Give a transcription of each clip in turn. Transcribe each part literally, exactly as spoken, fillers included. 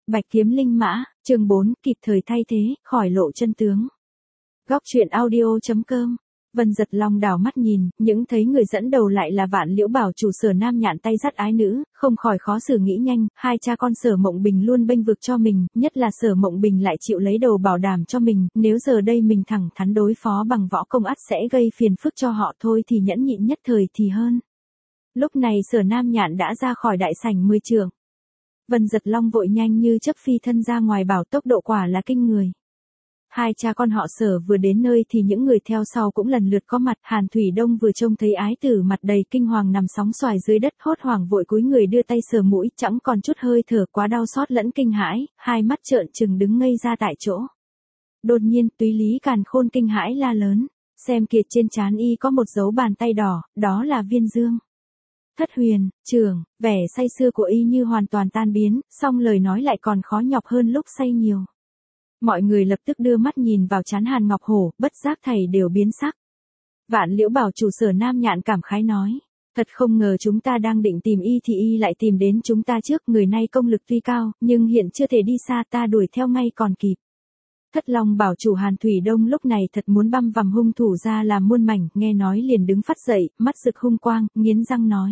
Bạch kiếm linh mã, chương bốn, kịp thời thay thế, khỏi lộ chân tướng. Góc truyện audio chấm com. Vân Giật Long đảo mắt nhìn, những thấy người dẫn đầu lại là Vạn Liễu Bảo chủ Sở Nam Nhạn tay dắt ái nữ, không khỏi khó xử nghĩ nhanh, hai cha con Sở Mộng Bình luôn bênh vực cho mình, nhất là Sở Mộng Bình lại chịu lấy đầu bảo đảm cho mình, nếu giờ đây mình thẳng thắn đối phó bằng võ công ắt sẽ gây phiền phức cho họ thôi thì nhẫn nhịn nhất thời thì hơn. Lúc này Sở Nam Nhạn đã ra khỏi đại sảnh mười trượng. Vân Giật Long vội nhanh như chớp phi thân ra ngoài bảo tốc độ quả là kinh người. Hai cha con họ Sở vừa đến nơi thì những người theo sau cũng lần lượt có mặt. Hàn Thủy Đông vừa trông thấy ái tử mặt đầy kinh hoàng nằm sóng xoài dưới đất, hốt hoảng vội cúi người đưa tay sờ mũi, chẳng còn chút hơi thở, quá đau xót lẫn kinh hãi, hai mắt trợn trừng đứng ngây ra tại chỗ. Đột nhiên Túy Lý Càn Khôn kinh hãi la lớn, xem kìa, trên trán y có một dấu bàn tay đỏ, đó là viên dương. Thất Huyền, trưởng, vẻ say sưa của y như hoàn toàn tan biến, song lời nói lại còn khó nhọc hơn lúc say nhiều. Mọi người lập tức đưa mắt nhìn vào trán Hàn Ngọc Hổ, bất giác thầy đều biến sắc. Vạn Liễu Bảo chủ Sở Nam Nhạn cảm khái nói, thật không ngờ chúng ta đang định tìm y thì y lại tìm đến chúng ta trước, người này công lực tuy cao, nhưng hiện chưa thể đi xa, ta đuổi theo ngay còn kịp. Thất Long Bảo chủ Hàn Thủy Đông lúc này thật muốn băm vằm hung thủ ra làm muôn mảnh, nghe nói liền đứng phắt dậy, mắt rực hung quang, nghiến răng nói.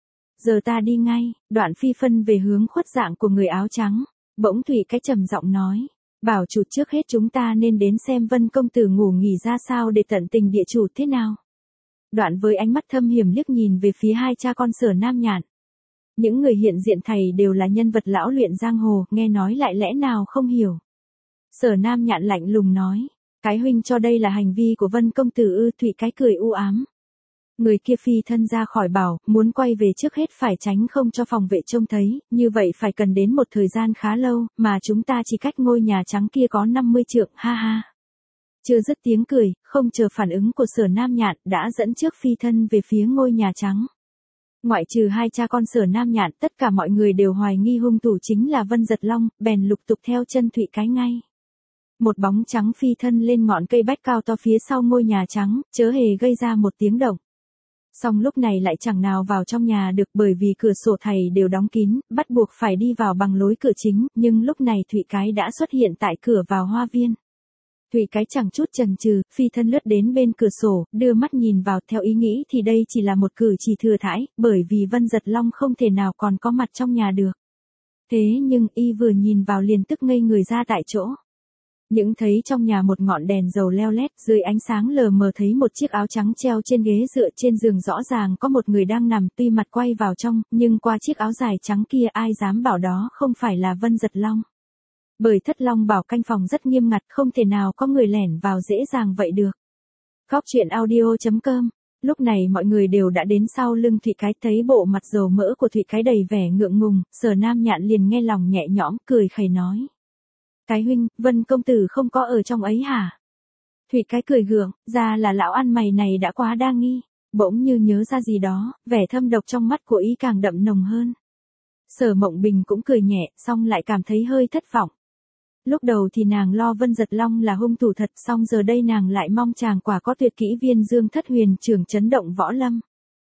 Giờ ta đi ngay, đoạn phi phân về hướng khuất dạng của người áo trắng. Bỗng Thủy Cái trầm giọng nói, bảo chủ trước hết chúng ta nên đến xem Vân công tử ngủ nghỉ ra sao để tận tình địa chủ thế nào. Đoạn với ánh mắt thâm hiểm liếc nhìn về phía hai cha con Sở Nam Nhạn. Những người hiện diện thầy đều là nhân vật lão luyện giang hồ, nghe nói lại lẽ nào không hiểu. Sở Nam Nhạn lạnh lùng nói, cái huynh cho đây là hành vi của Vân công tử ư? Thủy Cái cười u ám. Người kia phi thân ra khỏi bảo, muốn quay về trước hết phải tránh không cho phòng vệ trông thấy, như vậy phải cần đến một thời gian khá lâu, mà chúng ta chỉ cách ngôi nhà trắng kia có năm mươi trượng, ha ha. Chưa dứt tiếng cười, không chờ phản ứng của Sở Nam Nhạn, đã dẫn trước phi thân về phía ngôi nhà trắng. Ngoại trừ hai cha con Sở Nam Nhạn, tất cả mọi người đều hoài nghi hung thủ chính là Vân Giật Long, bèn lục tục theo chân Thụy Cái ngay. Một bóng trắng phi thân lên ngọn cây bách cao to phía sau ngôi nhà trắng, chớ hề gây ra một tiếng động. Song lúc này lại chẳng nào vào trong nhà được, bởi vì cửa sổ thầy đều đóng kín, bắt buộc phải đi vào bằng lối cửa chính, nhưng lúc này Thụy Cái đã xuất hiện tại cửa vào hoa viên. Thụy Cái chẳng chút chần chừ, phi thân lướt đến bên cửa sổ, đưa mắt nhìn vào, theo ý nghĩ thì đây chỉ là một cử chỉ thừa thãi, bởi vì Vân Giật Long không thể nào còn có mặt trong nhà được. Thế nhưng y vừa nhìn vào liền tức ngây người ra tại chỗ. Những thấy trong nhà một ngọn đèn dầu leo lét, dưới ánh sáng lờ mờ thấy một chiếc áo trắng treo trên ghế dựa, trên giường rõ ràng có một người đang nằm, tuy mặt quay vào trong, nhưng qua chiếc áo dài trắng kia ai dám bảo đó không phải là Vân Giật Long. Bởi Thất Long Bảo canh phòng rất nghiêm ngặt, không thể nào có người lẻn vào dễ dàng vậy được. Góc truyện audio chấm com. Lúc này mọi người đều đã đến sau lưng Thụy Cái, thấy bộ mặt dầu mỡ của Thụy Cái đầy vẻ ngượng ngùng, Sở Nam Nhạn liền nghe lòng nhẹ nhõm, cười khẩy nói. Cái huynh, Vân công tử không có ở trong ấy hả? Thụy Cái cười gượng, ra là lão ăn mày này đã quá đa nghi. Bỗng như nhớ ra gì đó, vẻ thâm độc trong mắt của ý càng đậm nồng hơn. Sở Mộng Bình cũng cười nhẹ, song lại cảm thấy hơi thất vọng. Lúc đầu thì nàng lo Vân Giật Long là hung thủ thật, song giờ đây nàng lại mong chàng quả có tuyệt kỹ viên dương thất huyền trưởng chấn động võ lâm.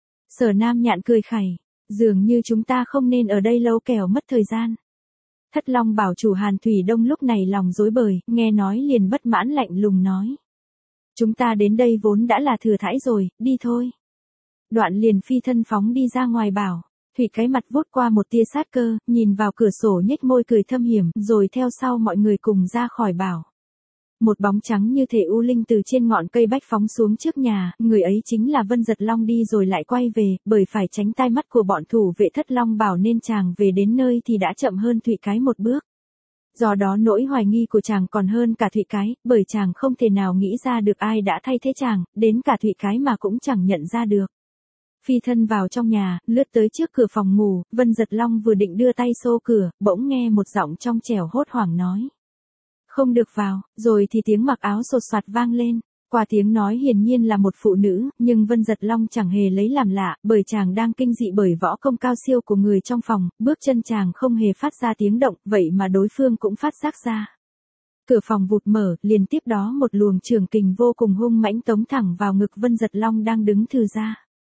Sở Nam Nhạn cười khẩy, dường như chúng ta không nên ở đây lâu kẻo mất thời gian. Thất Long Bảo chủ Hàn Thủy Đông lúc này lòng rối bời, nghe nói liền bất mãn lạnh lùng nói. Chúng ta đến đây vốn đã là thừa thãi rồi, đi thôi. Đoạn liền phi thân phóng đi ra ngoài bảo. Thủy Cái mặt vút qua một tia sát cơ, nhìn vào cửa sổ nhếch môi cười thâm hiểm, rồi theo sau mọi người cùng ra khỏi bảo. Một bóng trắng như thể u linh từ trên ngọn cây bách phóng xuống trước nhà, người ấy chính là Vân Giật Long đi rồi lại quay về, bởi phải tránh tai mắt của bọn thủ vệ Thất Long Bảo nên chàng về đến nơi thì đã chậm hơn Thụy Cái một bước. Do đó nỗi hoài nghi của chàng còn hơn cả Thụy Cái, bởi chàng không thể nào nghĩ ra được ai đã thay thế chàng, đến cả Thụy Cái mà cũng chẳng nhận ra được. Phi thân vào trong nhà, lướt tới trước cửa phòng ngủ, Vân Giật Long vừa định đưa tay xô cửa, bỗng nghe một giọng trong trẻo hốt hoảng nói. Không được vào, rồi thì tiếng mặc áo sột soạt vang lên. Qua tiếng nói hiển nhiên là một phụ nữ, nhưng Vân Giật Long chẳng hề lấy làm lạ, bởi chàng đang kinh dị bởi võ công cao siêu của người trong phòng, bước chân chàng không hề phát ra tiếng động, vậy mà đối phương cũng phát giác ra. Cửa phòng vụt mở, liền tiếp đó một luồng trường kình vô cùng hung mãnh tống thẳng vào ngực Vân Giật Long đang đứng thừ ra.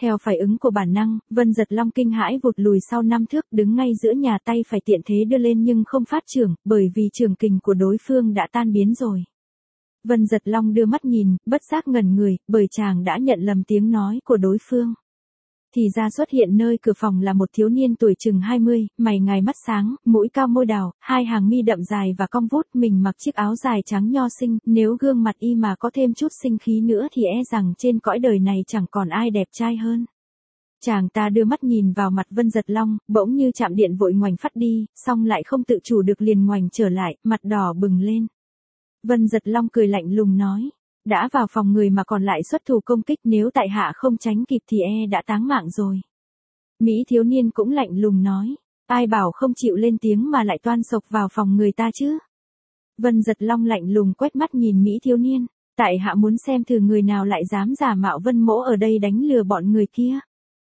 Theo phản ứng của bản năng, Vân Giật Long kinh hãi vụt lùi sau năm thước, đứng ngay giữa nhà, tay phải tiện thế đưa lên nhưng không phát trưởng, bởi vì trường kình của đối phương đã tan biến rồi. Vân Giật Long đưa mắt nhìn, bất giác ngẩn người, bởi chàng đã nhận lầm tiếng nói của đối phương. Thì ra xuất hiện nơi cửa phòng là một thiếu niên tuổi chừng hai mươi, mày ngài mắt sáng, mũi cao môi đào, hai hàng mi đậm dài và cong vút, mình mặc chiếc áo dài trắng nho xinh, nếu gương mặt y mà có thêm chút sinh khí nữa thì e rằng trên cõi đời này chẳng còn ai đẹp trai hơn. Chàng ta đưa mắt nhìn vào mặt Vân Giật Long, bỗng như chạm điện vội ngoảnh phát đi, xong lại không tự chủ được liền ngoảnh trở lại, mặt đỏ bừng lên. Vân Giật Long cười lạnh lùng nói, đã vào phòng người mà còn lại xuất thủ công kích, nếu tại hạ không tránh kịp thì e đã táng mạng rồi. Mỹ thiếu niên cũng lạnh lùng nói, ai bảo không chịu lên tiếng mà lại toan sộc vào phòng người ta chứ. Vân Giật Long lạnh lùng quét mắt nhìn Mỹ thiếu niên, tại hạ muốn xem thử người nào lại dám giả mạo Vân mỗ ở đây đánh lừa bọn người kia.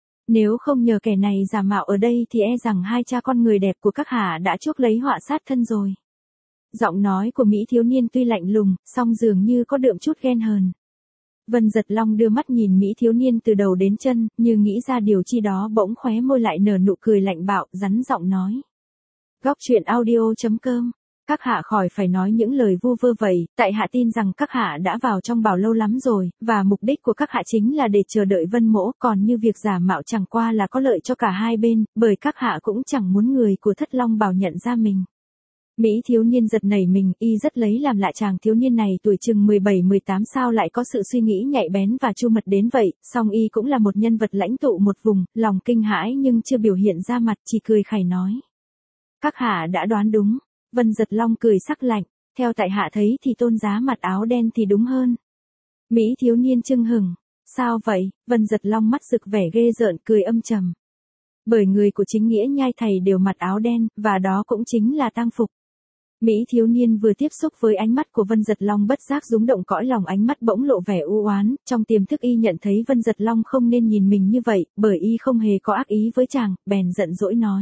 Nếu không nhờ kẻ này giả mạo ở đây thì e rằng hai cha con người đẹp của các hạ đã chuốc lấy họa sát thân rồi. Giọng nói của Mỹ thiếu niên tuy lạnh lùng, song dường như có đượm chút ghen hờn. Vân Giật Long đưa mắt nhìn Mỹ thiếu niên từ đầu đến chân, như nghĩ ra điều chi đó bỗng khóe môi lại nở nụ cười lạnh bạo, rắn giọng nói. Góc truyện audio chấm com. Các hạ khỏi phải nói những lời vu vơ vậy, tại hạ tin rằng các hạ đã vào trong bảo lâu lắm rồi, và mục đích của các hạ chính là để chờ đợi Vân mỗ, còn như việc giả mạo chẳng qua là có lợi cho cả hai bên, bởi các hạ cũng chẳng muốn người của Thất Long Bảo nhận ra mình. Mỹ thiếu niên giật nảy mình, y rất lấy làm lạ chàng thiếu niên này tuổi chừng mười bảy mười tám sao lại có sự suy nghĩ nhạy bén và chu mật đến vậy, song y cũng là một nhân vật lãnh tụ một vùng, lòng kinh hãi nhưng chưa biểu hiện ra mặt, chỉ cười khẩy nói. Các hạ đã đoán đúng. Vân Giật Long cười sắc lạnh, theo tại hạ thấy thì tôn giá mặt áo đen thì đúng hơn. Mỹ thiếu niên chưng hừng, sao vậy? Vân Giật Long mắt rực vẻ ghê rợn, cười âm trầm. Bởi người của chính nghĩa nhai thầy đều mặc áo đen, và đó cũng chính là tang phục. Mỹ thiếu niên vừa tiếp xúc với ánh mắt của Vân Giật Long bất giác rúng động cõi lòng, ánh mắt bỗng lộ vẻ u oán, trong tiềm thức y nhận thấy Vân Giật Long không nên nhìn mình như vậy, bởi y không hề có ác ý với chàng, bèn giận dỗi nói.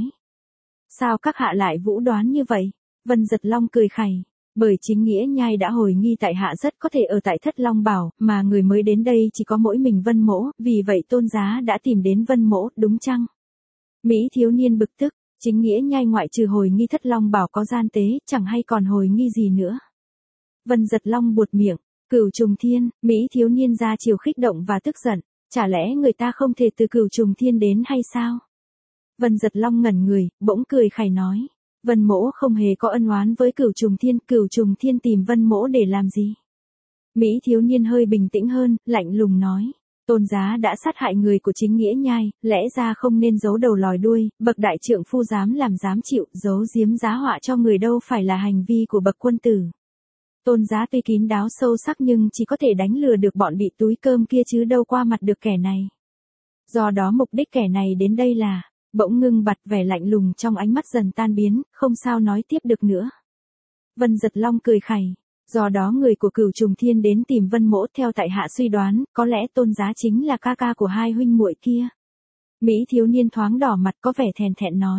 Sao các hạ lại vũ đoán như vậy? Vân Giật Long cười khẩy, bởi chính nghĩa nhai đã hồi nghi tại hạ rất có thể ở tại Thất Long Bảo, mà người mới đến đây chỉ có mỗi mình Vân mỗ, vì vậy tôn giá đã tìm đến Vân mỗ, đúng chăng? Mỹ thiếu niên bực tức, chính nghĩa nhai ngoại trừ hồi nghi Thất Long Bảo có gian tế, chẳng hay còn hồi nghi gì nữa. Vân Giật Long buột miệng, Cửu Trùng Thiên, Mỹ thiếu niên ra chiều khích động và tức giận, chả lẽ người ta không thể từ Cửu Trùng Thiên đến hay sao? Vân Giật Long ngẩn người, bỗng cười khẩy nói. Vân mỗ không hề có ân oán với Cửu Trùng Thiên, Cửu Trùng Thiên tìm Vân mỗ để làm gì? Mỹ thiếu niên hơi bình tĩnh hơn, lạnh lùng nói. Tôn giá đã sát hại người của chính nghĩa nhai, lẽ ra không nên giấu đầu lòi đuôi, bậc đại trượng phu dám làm dám chịu, giấu giếm giá họa cho người đâu phải là hành vi của bậc quân tử. Tôn giá tuy kín đáo sâu sắc nhưng chỉ có thể đánh lừa được bọn bị túi cơm kia chứ đâu qua mặt được kẻ này. Do đó mục đích kẻ này đến đây là... Bỗng ngưng bặt, vẻ lạnh lùng trong ánh mắt dần tan biến, không sao nói tiếp được nữa. Vân Giật Long cười khẩy, do đó người của Cửu Trùng Thiên đến tìm Vân mỗ, theo tại hạ suy đoán, có lẽ tôn giá chính là ca ca của hai huynh muội kia. Mỹ thiếu niên thoáng đỏ mặt, có vẻ thèn thẹn nói.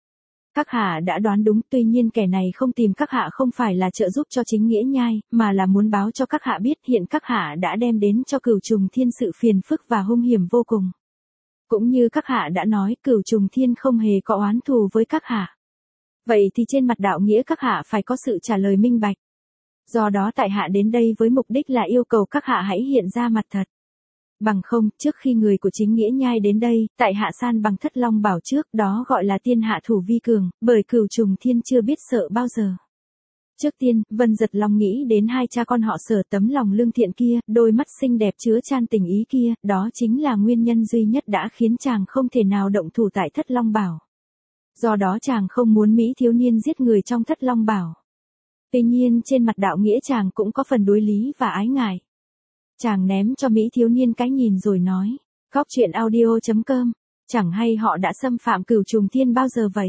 Các hạ đã đoán đúng, tuy nhiên kẻ này không tìm các hạ không phải là trợ giúp cho chính nghĩa nhai, mà là muốn báo cho các hạ biết hiện các hạ đã đem đến cho Cửu Trùng Thiên sự phiền phức và hung hiểm vô cùng. Cũng như các hạ đã nói, Cửu Trùng Thiên không hề có oán thù với các hạ. Vậy thì trên mặt đạo nghĩa các hạ phải có sự trả lời minh bạch. Do đó tại hạ đến đây với mục đích là yêu cầu các hạ hãy hiện ra mặt thật. Bằng không, trước khi người của chính nghĩa nhai đến đây, tại hạ san bằng Thất Long Bảo trước, đó gọi là tiên hạ thủ vi cường, bởi Cửu Trùng Thiên chưa biết sợ bao giờ. Trước tiên, Vân Giật Long nghĩ đến hai cha con họ Sở, tấm lòng lương thiện kia, đôi mắt xinh đẹp chứa chan tình ý kia, đó chính là nguyên nhân duy nhất đã khiến chàng không thể nào động thủ tại Thất Long Bảo. Do đó chàng không muốn Mỹ thiếu niên giết người trong Thất Long Bảo. Tuy nhiên trên mặt đạo nghĩa chàng cũng có phần đối lý và ái ngại. Chàng ném cho Mỹ thiếu niên cái nhìn rồi nói, góc truyện audio chấm com, chẳng hay họ đã xâm phạm Cửu Trùng Thiên bao giờ vậy?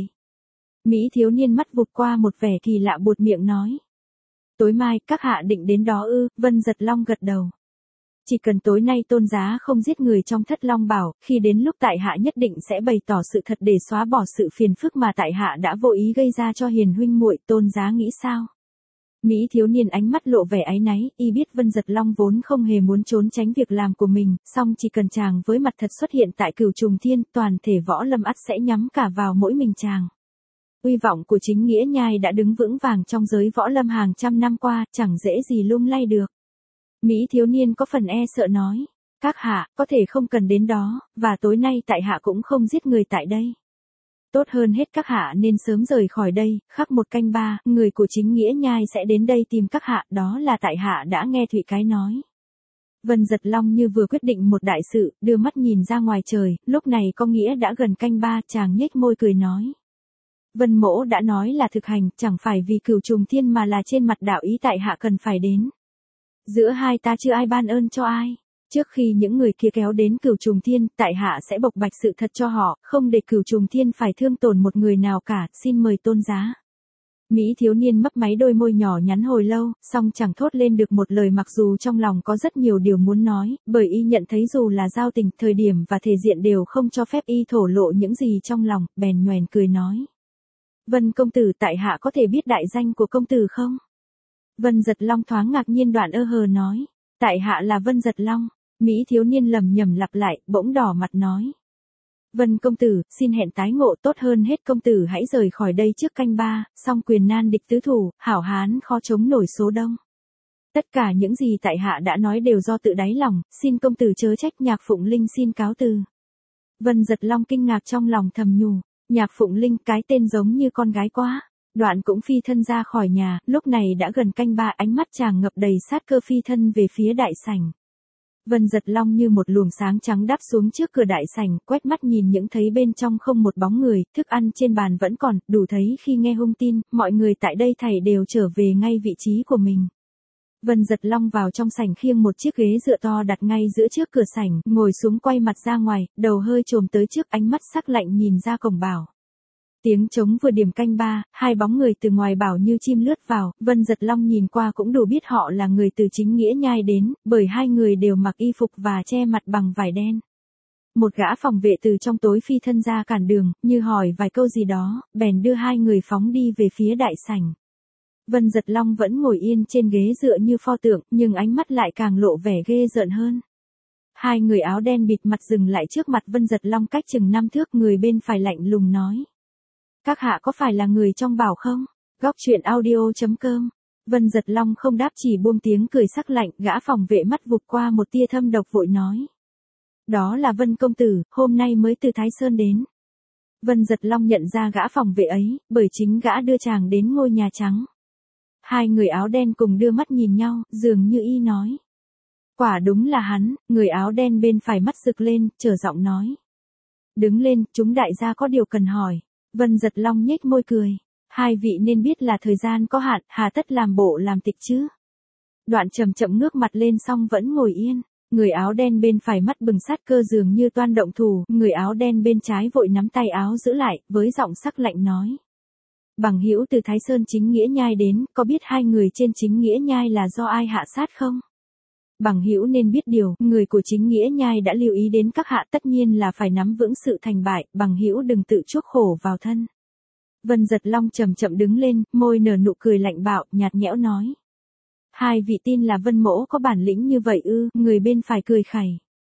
Mỹ thiếu niên mắt vụt qua một vẻ kỳ lạ, buột miệng nói. Tối mai, các hạ định đến đó ư? Vân Giật Long gật đầu. Chỉ cần tối nay tôn giá không giết người trong Thất Long Bảo, khi đến lúc tại hạ nhất định sẽ bày tỏ sự thật để xóa bỏ sự phiền phức mà tại hạ đã vô ý gây ra cho hiền huynh muội, tôn giá nghĩ sao? Mỹ thiếu niên ánh mắt lộ vẻ áy náy, y biết Vân Giật Long vốn không hề muốn trốn tránh việc làm của mình, song chỉ cần chàng với mặt thật xuất hiện tại Cửu Trùng Thiên, toàn thể võ lâm ắt sẽ nhắm cả vào mỗi mình chàng. Uy vọng của chính nghĩa nhai đã đứng vững vàng trong giới võ lâm hàng trăm năm qua, chẳng dễ gì lung lay được. Mỹ thiếu niên có phần e sợ nói, các hạ, có thể không cần đến đó, và tối nay tại hạ cũng không giết người tại đây. Tốt hơn hết các hạ nên sớm rời khỏi đây, khắc một canh ba, người của chính nghĩa nhai sẽ đến đây tìm các hạ, đó là tại hạ đã nghe Thụy Cái nói. Vân Giật Long như vừa quyết định một đại sự, đưa mắt nhìn ra ngoài trời, lúc này có nghĩa đã gần canh ba, chàng nhếch môi cười nói. Vân mỗ đã nói là thực hành, chẳng phải vì Cửu Trùng Thiên mà là trên mặt đạo ý tại hạ cần phải đến. Giữa hai ta chưa ai ban ơn cho ai. Trước khi những người kia kéo đến Cửu Trùng Thiên, tại hạ sẽ bộc bạch sự thật cho họ, không để Cửu Trùng Thiên phải thương tổn một người nào cả, xin mời tôn giá. Mỹ thiếu niên mấp máy đôi môi nhỏ nhắn hồi lâu, song chẳng thốt lên được một lời mặc dù trong lòng có rất nhiều điều muốn nói, bởi y nhận thấy dù là giao tình, thời điểm và thể diện đều không cho phép y thổ lộ những gì trong lòng, bèn nhoẻn cười nói. Vân công tử, tại hạ có thể biết đại danh của công tử không? Vân Giật Long thoáng ngạc nhiên đoạn ơ hờ nói. Tại hạ là Vân Giật Long. Mỹ thiếu niên lầm nhầm lặp lại, bỗng đỏ mặt nói. Vân công tử, xin hẹn tái ngộ, tốt hơn hết công tử hãy rời khỏi đây trước canh ba, song quyền nan địch tứ thủ, hảo hán khó chống nổi số đông. Tất cả những gì tại hạ đã nói đều do tự đáy lòng, xin công tử chớ trách. Nhạc Phụng Linh xin cáo từ. Vân Giật Long kinh ngạc trong lòng thầm nhủ, Nhạc Phụng Linh, cái tên giống như con gái quá. Đoạn cũng phi thân ra khỏi nhà, lúc này đã gần canh ba, ánh mắt chàng ngập đầy sát cơ phi thân về phía đại sảnh. Vân Giật Long như một luồng sáng trắng đáp xuống trước cửa đại sảnh, quét mắt nhìn những thấy bên trong không một bóng người, thức ăn trên bàn vẫn còn, đủ thấy khi nghe hung tin, mọi người tại đây thảy đều trở về ngay vị trí của mình. Vân Giật Long vào trong sảnh khiêng một chiếc ghế dựa to đặt ngay giữa trước cửa sảnh, ngồi xuống quay mặt ra ngoài, đầu hơi trồm tới trước, ánh mắt sắc lạnh nhìn ra cổng bảo. Tiếng trống vừa điểm canh ba, hai bóng người từ ngoài bảo như chim lướt vào, Vân Giật Long nhìn qua cũng đủ biết họ là người từ chính nghĩa nhai đến, bởi hai người đều mặc y phục và che mặt bằng vải đen. Một gã phòng vệ từ trong tối phi thân ra cản đường, như hỏi vài câu gì đó, bèn đưa hai người phóng đi về phía đại sảnh. Vân Giật Long vẫn ngồi yên trên ghế dựa như pho tượng, nhưng ánh mắt lại càng lộ vẻ ghê rợn hơn. Hai người áo đen bịt mặt dừng lại trước mặt Vân Giật Long cách chừng năm thước, người bên phải lạnh lùng nói. Các hạ có phải là người trong bảo không? Góc truyện audio chấm com. Vân Giật Long không đáp chỉ buông tiếng cười sắc lạnh, gã phòng vệ mắt vụt qua một tia thâm độc vội nói. Đó là Vân công tử, hôm nay mới từ Thái Sơn đến. Vân Giật Long nhận ra gã phòng vệ ấy, bởi chính gã đưa chàng đến ngôi nhà trắng. Hai người áo đen cùng đưa mắt nhìn nhau, dường như y nói. Quả đúng là hắn, người áo đen bên phải mắt rực lên, trở giọng nói. Đứng lên, chúng đại gia có điều cần hỏi. Vân Giật Long nhếch môi cười. Hai vị nên biết là thời gian có hạn, hà tất làm bộ làm tịch chứ. Đoạn chậm chậm ngước mặt lên xong vẫn ngồi yên. Người áo đen bên phải mắt bừng sát cơ dường như toan động thủ, người áo đen bên trái vội nắm tay áo giữ lại, với giọng sắc lạnh nói. Bằng hữu từ Thái Sơn chính nghĩa nhai đến, có biết hai người trên chính nghĩa nhai là do ai hạ sát không? Bằng hữu nên biết điều, người của chính nghĩa nhai đã lưu ý đến các hạ, tất nhiên là phải nắm vững sự thành bại, bằng hữu đừng tự chuốc khổ vào thân. Vân Giật Long chậm chậm đứng lên, môi nở nụ cười lạnh bạo, nhạt nhẽo nói. Hai vị tin là Vân mỗ có bản lĩnh như vậy ư? Người bên phải cười khẩy.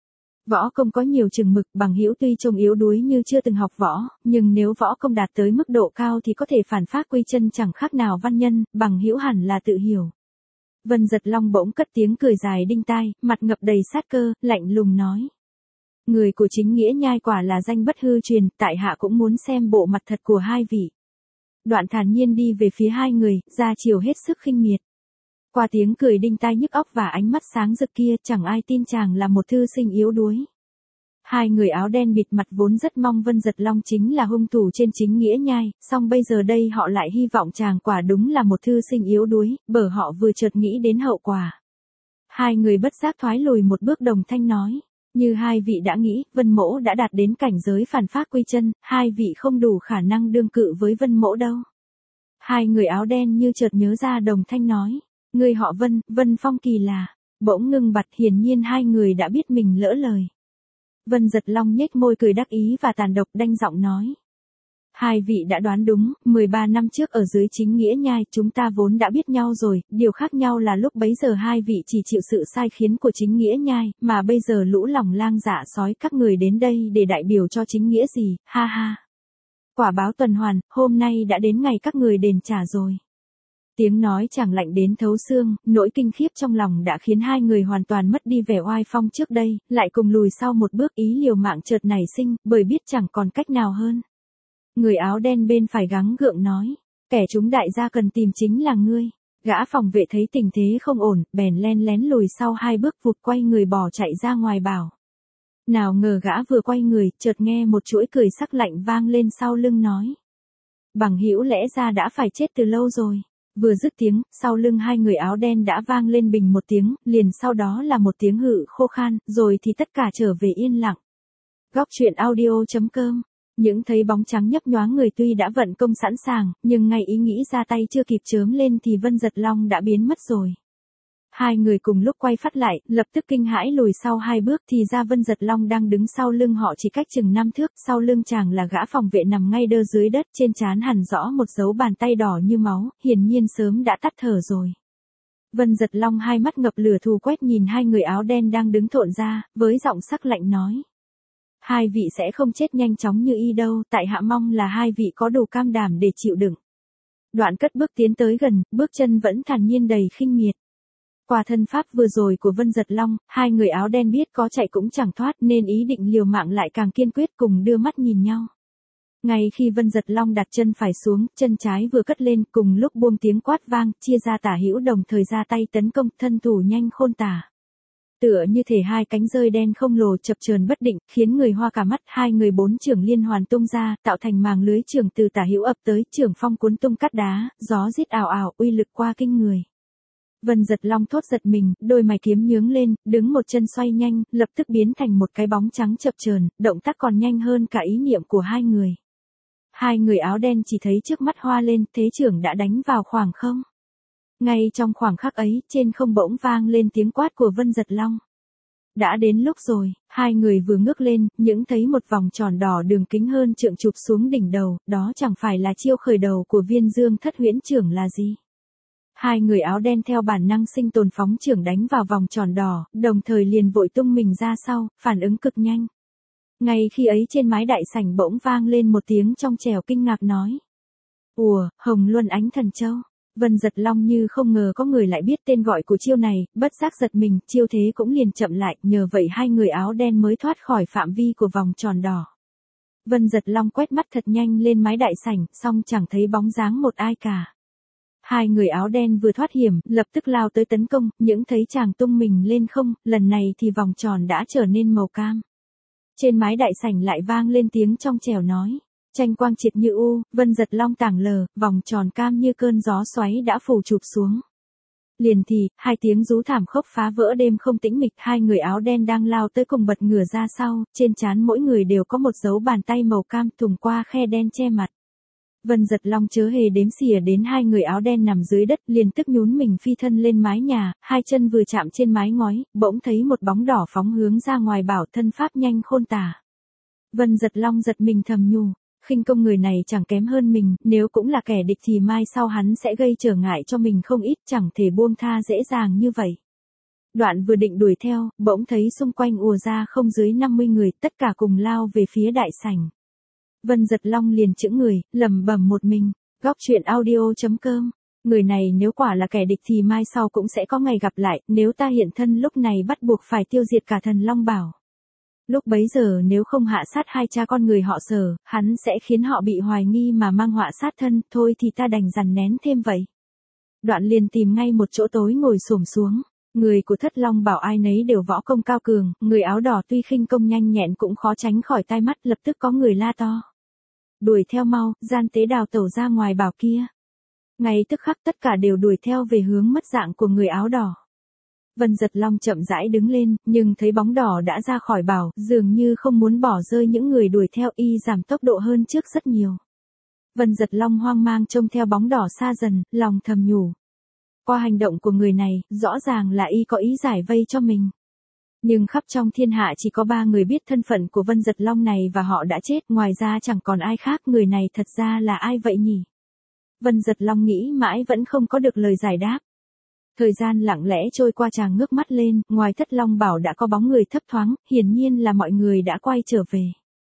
Võ công có nhiều chừng mực, bằng hữu tuy trông yếu đuối như chưa từng học võ, nhưng nếu võ công đạt tới mức độ cao thì có thể phản phát quy chân chẳng khác nào văn nhân, bằng hữu hẳn là tự hiểu. Vân Giật Long bỗng cất tiếng cười dài đinh tai, mặt ngập đầy sát cơ, lạnh lùng nói. Người của chính nghĩa nhai quả là danh bất hư truyền, tại hạ cũng muốn xem bộ mặt thật của hai vị. Đoạn thản nhiên đi về phía hai người, ra chiều hết sức khinh miệt. Qua tiếng cười đinh tai nhức óc và ánh mắt sáng rực kia, chẳng ai tin chàng là một thư sinh yếu đuối. Hai người áo đen bịt mặt vốn rất mong Vân Giật Long chính là hung thủ trên chính nghĩa nhai, song bây giờ đây họ lại hy vọng chàng quả đúng là một thư sinh yếu đuối, bởi họ vừa chợt nghĩ đến hậu quả. Hai người bất giác thoái lùi một bước, đồng thanh nói, như hai vị đã nghĩ, Vân mỗ đã đạt đến cảnh giới phản phát quy chân, hai vị không đủ khả năng đương cự với Vân mỗ đâu. Hai người áo đen như chợt nhớ ra, đồng thanh nói, người họ Vân, Vân Phong Kỳ là, bỗng ngưng bặt, hiển nhiên hai người đã biết mình lỡ lời. Vân Giật Long nhếch môi cười đắc ý và tàn độc, đanh giọng nói. Hai vị đã đoán đúng, mười ba năm trước ở dưới Chính Nghĩa Nhai chúng ta vốn đã biết nhau rồi, điều khác nhau là lúc bấy giờ hai vị chỉ chịu sự sai khiến của Chính Nghĩa Nhai, mà bây giờ lũ lòng lang dạ sói các người đến đây để đại biểu cho chính nghĩa gì, ha ha. Quả báo tuần hoàn, hôm nay đã đến ngày các người đền trả rồi. Tiếng nói chàng lạnh đến thấu xương, nỗi kinh khiếp trong lòng đã khiến hai người hoàn toàn mất đi vẻ oai phong trước đây, lại cùng lùi sau một bước ý liều mạng chợt nảy sinh, bởi biết chẳng còn cách nào hơn. Người áo đen bên phải gắng gượng nói, kẻ chúng đại gia cần tìm chính là ngươi. Gã phòng vệ thấy tình thế không ổn, bèn len lén lùi sau hai bước vụt quay người bỏ chạy ra ngoài bảo. Nào ngờ gã vừa quay người, chợt nghe một chuỗi cười sắc lạnh vang lên sau lưng nói. Bằng hữu lẽ ra đã phải chết từ lâu rồi. Vừa dứt tiếng, sau lưng hai người áo đen đã vang lên bình một tiếng, liền sau đó là một tiếng hự khô khan, rồi thì tất cả trở về yên lặng. Góc truyện audio chấm com. Những thấy bóng trắng nhấp nhoáng người tuy đã vận công sẵn sàng, nhưng ngay ý nghĩ ra tay chưa kịp chớm lên thì Vân Giật Long đã biến mất rồi. Hai người cùng lúc quay phát lại, lập tức kinh hãi lùi sau hai bước thì ra Vân Giật Long đang đứng sau lưng họ chỉ cách chừng năm thước, sau lưng chàng là gã phòng vệ nằm ngay đơ dưới đất, trên trán hằn rõ một dấu bàn tay đỏ như máu, hiển nhiên sớm đã tắt thở rồi. Vân Giật Long hai mắt ngập lửa thù quét nhìn hai người áo đen đang đứng thộn ra, với giọng sắc lạnh nói. Hai vị sẽ không chết nhanh chóng như y đâu, tại hạ mong là hai vị có đủ cam đảm để chịu đựng. Đoạn cất bước tiến tới gần, bước chân vẫn thản nhiên đầy khinh miệt. Qua thân pháp vừa rồi của Vân Giật Long, hai người áo đen biết có chạy cũng chẳng thoát nên ý định liều mạng lại càng kiên quyết cùng đưa mắt nhìn nhau. Ngay khi Vân Giật Long đặt chân phải xuống, chân trái vừa cất lên cùng lúc buông tiếng quát vang, chia ra tả hữu đồng thời ra tay tấn công, thân thủ nhanh khôn tả. Tựa như thể hai cánh rơi đen không lồ chập chờn bất định, khiến người hoa cả mắt, hai người bốn trưởng liên hoàn tung ra, tạo thành màng lưới trưởng từ tả hữu ập tới, trưởng phong cuốn tung cát đá, gió rít ào ào, uy lực qua kinh người. Vân Giật Long thốt giật mình, đôi mày kiếm nhướng lên, đứng một chân xoay nhanh, lập tức biến thành một cái bóng trắng chập chờn, động tác còn nhanh hơn cả ý niệm của hai người. Hai người áo đen chỉ thấy trước mắt hoa lên, thế trưởng đã đánh vào khoảng không. Ngay trong khoảng khắc ấy, trên không bỗng vang lên tiếng quát của Vân Giật Long. Đã đến lúc rồi, hai người vừa ngước lên, những thấy một vòng tròn đỏ đường kính hơn trượng chụp xuống đỉnh đầu, đó chẳng phải là chiêu khởi đầu của Viên Dương Thất Huyễn Trưởng là gì. Hai người áo đen theo bản năng sinh tồn phóng trưởng đánh vào vòng tròn đỏ, đồng thời liền vội tung mình ra sau, phản ứng cực nhanh. Ngay khi ấy trên mái đại sảnh bỗng vang lên một tiếng trong trẻo kinh ngạc nói. Ùa, Hồng Luân Ánh Thần Châu. Vân Giật Long như không ngờ có người lại biết tên gọi của chiêu này, bất giác giật mình, chiêu thế cũng liền chậm lại, nhờ vậy hai người áo đen mới thoát khỏi phạm vi của vòng tròn đỏ. Vân Giật Long quét mắt thật nhanh lên mái đại sảnh, song chẳng thấy bóng dáng một ai cả. Hai người áo đen vừa thoát hiểm, lập tức lao tới tấn công, những thấy chàng tung mình lên không, lần này thì vòng tròn đã trở nên màu cam. Trên mái đại sảnh lại vang lên tiếng trong trẻo nói. Tranh quang triệt như u, Vân Giật Long tảng lờ, vòng tròn cam như cơn gió xoáy đã phủ chụp xuống. Liền thì, hai tiếng rú thảm khốc phá vỡ đêm không tĩnh mịch, hai người áo đen đang lao tới cùng bật ngửa ra sau, trên trán mỗi người đều có một dấu bàn tay màu cam thùng qua khe đen che mặt. Vân Giật Long chớ hề đếm xỉa đến hai người áo đen nằm dưới đất, liền tức nhún mình phi thân lên mái nhà, hai chân vừa chạm trên mái ngói, bỗng thấy một bóng đỏ phóng hướng ra ngoài bảo thân pháp nhanh khôn tả. Vân Giật Long giật mình thầm nhủ. Khinh công người này chẳng kém hơn mình, nếu cũng là kẻ địch thì mai sau hắn sẽ gây trở ngại cho mình không ít, chẳng thể buông tha dễ dàng như vậy. Đoạn vừa định đuổi theo, bỗng thấy xung quanh ùa ra không dưới năm mươi người, tất cả cùng lao về phía đại sảnh. Vân Giật Long liền chững người, lẩm bẩm một mình, góc truyện audio chấm com. Người này nếu quả là kẻ địch thì mai sau cũng sẽ có ngày gặp lại, nếu ta hiện thân lúc này bắt buộc phải tiêu diệt cả thần Long Bảo. Lúc bấy giờ nếu không hạ sát hai cha con người họ Sở, hắn sẽ khiến họ bị hoài nghi mà mang họa sát thân, thôi thì ta đành dằn nén thêm vậy. Đoạn liền tìm ngay một chỗ tối ngồi xổm xuống, người của Thất Long Bảo ai nấy đều võ công cao cường, người áo đỏ tuy khinh công nhanh nhẹn cũng khó tránh khỏi tai mắt, lập tức có người la to. Đuổi theo mau, gian tế đào tẩu ra ngoài bảo kia. Ngay tức khắc tất cả đều đuổi theo về hướng mất dạng của người áo đỏ. Vân Giật Long chậm rãi đứng lên, nhưng thấy bóng đỏ đã ra khỏi bảo, dường như không muốn bỏ rơi những người đuổi theo, y giảm tốc độ hơn trước rất nhiều. Vân Giật Long hoang mang trông theo bóng đỏ xa dần, lòng thầm nhủ. Qua hành động của người này, rõ ràng là y có ý giải vây cho mình. Nhưng khắp trong thiên hạ chỉ có ba người biết thân phận của Vân Giật Long này và họ đã chết, ngoài ra chẳng còn ai khác. Người này thật ra là ai vậy nhỉ? Vân Giật Long nghĩ mãi vẫn không có được lời giải đáp. Thời gian lặng lẽ trôi qua, chàng ngước mắt lên, ngoài Thất Long Bảo đã có bóng người thấp thoáng, hiển nhiên là mọi người đã quay trở về.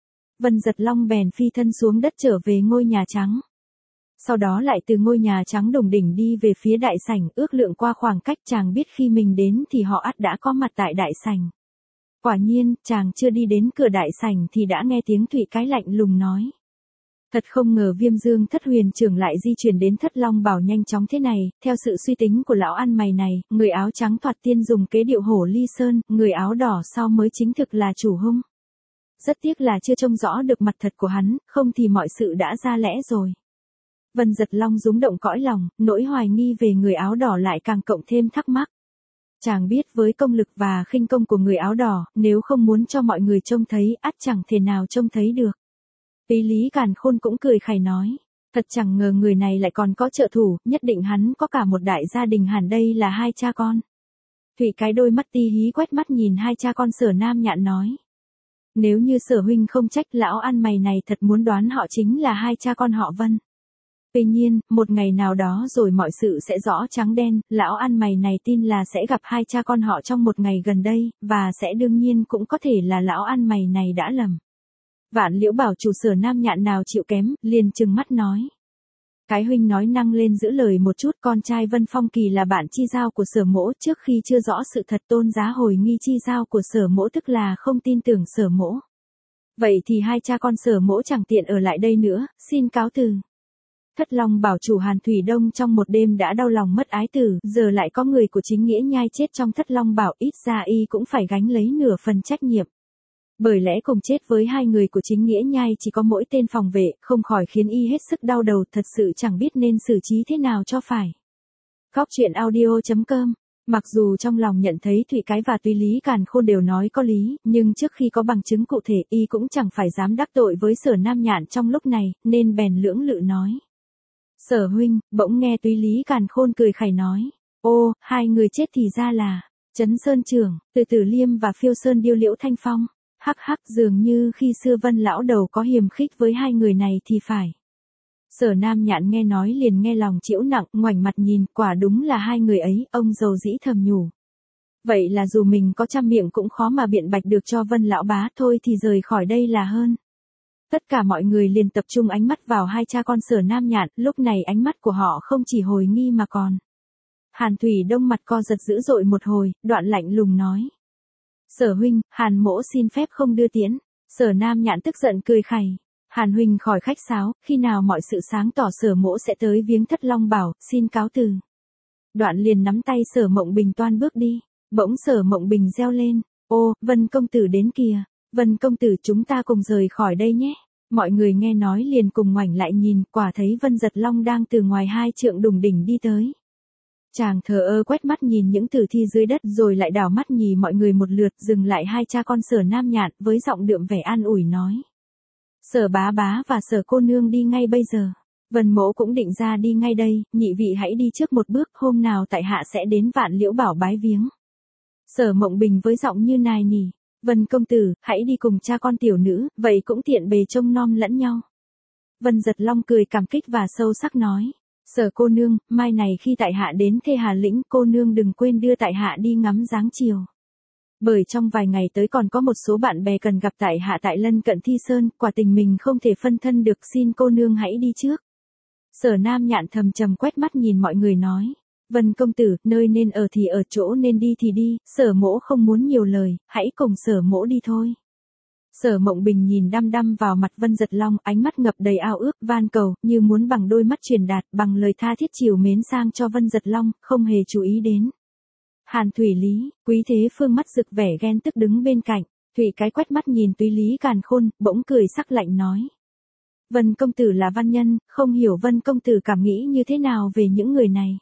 Vân Giật Long bèn phi thân xuống đất trở về ngôi nhà trắng. Sau đó lại từ ngôi nhà trắng đùng đỉnh đi về phía đại sảnh, ước lượng qua khoảng cách chàng biết khi mình đến thì họ ắt đã có mặt tại đại sảnh. Quả nhiên, chàng chưa đi đến cửa đại sảnh thì đã nghe tiếng Thụy Cái lạnh lùng nói. Thật không ngờ Viêm Dương Thất Huyền Trưởng lại di chuyển đến Thất Long Bảo nhanh chóng thế này, theo sự suy tính của lão ăn mày này, người áo trắng thoạt tiên dùng kế điệu hổ ly sơn, người áo đỏ sau mới chính thực là chủ hung. Rất tiếc là chưa trông rõ được mặt thật của hắn, không thì mọi sự đã ra lẽ rồi. Vân Giật Long rúng động cõi lòng, nỗi hoài nghi về người áo đỏ lại càng cộng thêm thắc mắc. Chàng biết với công lực và khinh công của người áo đỏ, nếu không muốn cho mọi người trông thấy, ắt chẳng thể nào trông thấy được. Lý Lý Càn Khôn cũng cười khẩy nói, thật chẳng ngờ người này lại còn có trợ thủ, nhất định hắn có cả một đại gia đình, hẳn đây là hai cha con. Thụy Cái đôi mắt ti hí quét mắt nhìn hai cha con Sở Nam Nhạn nói. Nếu như Sở huynh không trách, lão ăn mày này thật muốn đoán họ chính là hai cha con họ Vân. Tuy nhiên, một ngày nào đó rồi mọi sự sẽ rõ trắng đen, lão ăn mày này tin là sẽ gặp hai cha con họ trong một ngày gần đây, và sẽ đương nhiên cũng có thể là lão ăn mày này đã lầm. Vạn Liễu Bảo chủ Sở Nam Nhạn nào chịu kém, liền trừng mắt nói. Cái huynh nói năng lên giữ lời một chút, con trai Vân Phong Kỳ là bạn chi giao của Sở mỗ, trước khi chưa rõ sự thật Tôn giá hồi nghi chi giao của Sở mỗ, tức là không tin tưởng Sở mỗ. Vậy thì hai cha con Sở mỗ chẳng tiện ở lại đây nữa, xin cáo từ. Thất Long Bảo chủ Hàn Thủy Đông trong một đêm đã đau lòng mất ái tử, giờ lại có người của chính nghĩa nhai chết trong Thất Long Bảo, ít ra y cũng phải gánh lấy nửa phần trách nhiệm. Bởi lẽ cùng chết với hai người của chính nghĩa nhai chỉ có mỗi tên phòng vệ, không khỏi khiến y hết sức đau đầu, thật sự chẳng biết nên xử trí thế nào cho phải. Góc truyện audio chấm com. Mặc dù trong lòng nhận thấy Thụy Cái và Túy Lý Càn Khôn đều nói có lý, nhưng trước khi có bằng chứng cụ thể y cũng chẳng phải dám đắc tội với Sở Nam Nhạn trong lúc này, nên bèn lưỡng lự nói. Sở huynh, bỗng nghe Túy Lý Càn Khôn cười khẩy nói. Ô, hai người chết thì ra là Trấn Sơn Trưởng, Từ Tử Liêm và Phiêu Sơn Điêu Liễu Thanh Phong. Hắc hắc, dường như khi xưa Vân lão đầu có hiềm khích với hai người này thì phải. Sở Nam Nhạn nghe nói liền nghe lòng chịu nặng, ngoảnh mặt nhìn, quả đúng là hai người ấy, ông dầu dĩ thầm nhủ. Vậy là dù mình có trăm miệng cũng khó mà biện bạch được cho Vân lão bá, thôi thì rời khỏi đây là hơn. Tất cả mọi người liền tập trung ánh mắt vào hai cha con Sở Nam Nhạn, lúc này ánh mắt của họ không chỉ hồi nghi mà còn. Hàn Thủy Đông mặt co giật dữ dội một hồi, đoạn lạnh lùng nói. Sở huynh, Hàn mỗ xin phép không đưa tiễn. Sở Nam Nhạn tức giận cười khẩy. Hàn huynh khỏi khách sáo, khi nào mọi sự sáng tỏ Sở mỗ sẽ tới viếng Thất Long Bảo, xin cáo từ. Đoạn liền nắm tay Sở Mộng Bình toan bước đi. Bỗng Sở Mộng Bình reo lên. Ô, Vân công tử đến kìa. Vân công tử, chúng ta cùng rời khỏi đây nhé. Mọi người nghe nói liền cùng ngoảnh lại nhìn, quả thấy Vân Giật Long đang từ ngoài hai trượng đùng đỉnh đi tới. Chàng thờ ơ quét mắt nhìn những tử thi dưới đất rồi lại đảo mắt nhìn mọi người một lượt, dừng lại hai cha con Sở Nam Nhạn với giọng đượm vẻ an ủi nói. Sở bá bá và Sở cô nương đi ngay bây giờ. Vân mỗ cũng định ra đi ngay đây, nhị vị hãy đi trước một bước, hôm nào tại hạ sẽ đến Vạn Liễu Bảo bái viếng. Sở Mộng Bình với giọng như nài nỉ. Vân công tử, hãy đi cùng cha con tiểu nữ, vậy cũng tiện bề trông nom lẫn nhau. Vân Giật Long cười cảm kích và sâu sắc nói. Sở cô nương, mai này khi tại hạ đến Thê Hà Lĩnh, cô nương đừng quên đưa tại hạ đi ngắm dáng chiều. Bởi trong vài ngày tới còn có một số bạn bè cần gặp tại hạ tại lân cận Thi Sơn, quả tình mình không thể phân thân được, xin cô nương hãy đi trước. Sở Nam Nhạn thầm trầm quét mắt nhìn mọi người nói. Vân công tử, nơi nên ở thì ở, chỗ nên đi thì đi, Sở mỗ không muốn nhiều lời, hãy cùng Sở mỗ đi thôi. Sở Mộng Bình nhìn đăm đăm vào mặt Vân Giật Long, ánh mắt ngập đầy ao ước, van cầu, như muốn bằng đôi mắt truyền đạt, bằng lời tha thiết chiều mến sang cho Vân Giật Long, không hề chú ý đến. Hàn Thủy Lý, Quý Thế Phương mắt rực vẻ ghen tức đứng bên cạnh, Thụy Cái quét mắt nhìn Túy Lý Càn Khôn, bỗng cười sắc lạnh nói. Vân công tử là văn nhân, không hiểu Vân công tử cảm nghĩ như thế nào về những người này.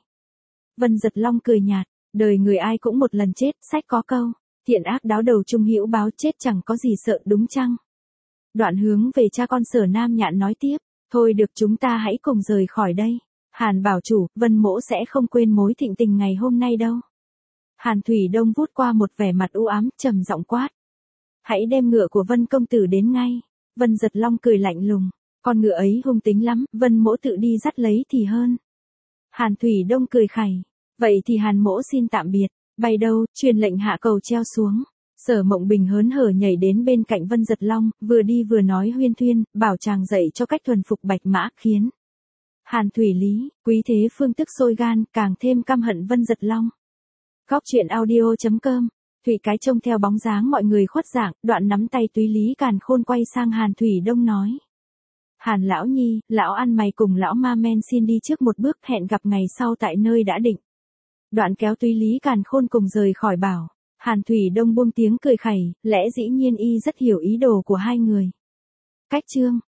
Vân Giật Long cười nhạt, đời người ai cũng một lần chết, sách có câu. Thiện ác đáo đầu chung hữu báo, chết chẳng có gì sợ, đúng chăng? Đoạn hướng về cha con Sở Nam Nhạn nói tiếp, thôi được, chúng ta hãy cùng rời khỏi đây. Hàn bảo chủ, Vân mỗ sẽ không quên mối thịnh tình ngày hôm nay đâu. Hàn Thủy Đông vút qua một vẻ mặt u ám, trầm giọng quát. Hãy đem ngựa của Vân công tử đến ngay. Vân Giật Long cười lạnh lùng. Con ngựa ấy hung tính lắm, Vân mỗ tự đi dắt lấy thì hơn. Hàn Thủy Đông cười khẩy. Vậy thì Hàn mỗ xin tạm biệt. Bay đâu, truyền lệnh hạ cầu treo xuống. Sở Mộng Bình hớn hở nhảy đến bên cạnh Vân Giật Long, vừa đi vừa nói huyên thuyên, bảo chàng dạy cho cách thuần phục bạch mã, khiến Hàn Thủy Lý, Quý Thế Phương tức sôi gan, càng thêm căm hận Vân Giật Long. Góc truyện audio chấm com. Thủy Cái trông theo bóng dáng mọi người khuất dạng, đoạn nắm tay Túy Lý Càn Khôn quay sang Hàn Thủy Đông nói. Hàn lão nhi, lão ăn mày cùng lão ma men xin đi trước một bước, hẹn gặp ngày sau tại nơi đã định. Đoạn kéo Túy Lý Càn Khôn cùng rời khỏi bảo. Hàn Thủy Đông buông tiếng cười khẩy, lẽ dĩ nhiên y rất hiểu ý đồ của hai người. Cách chương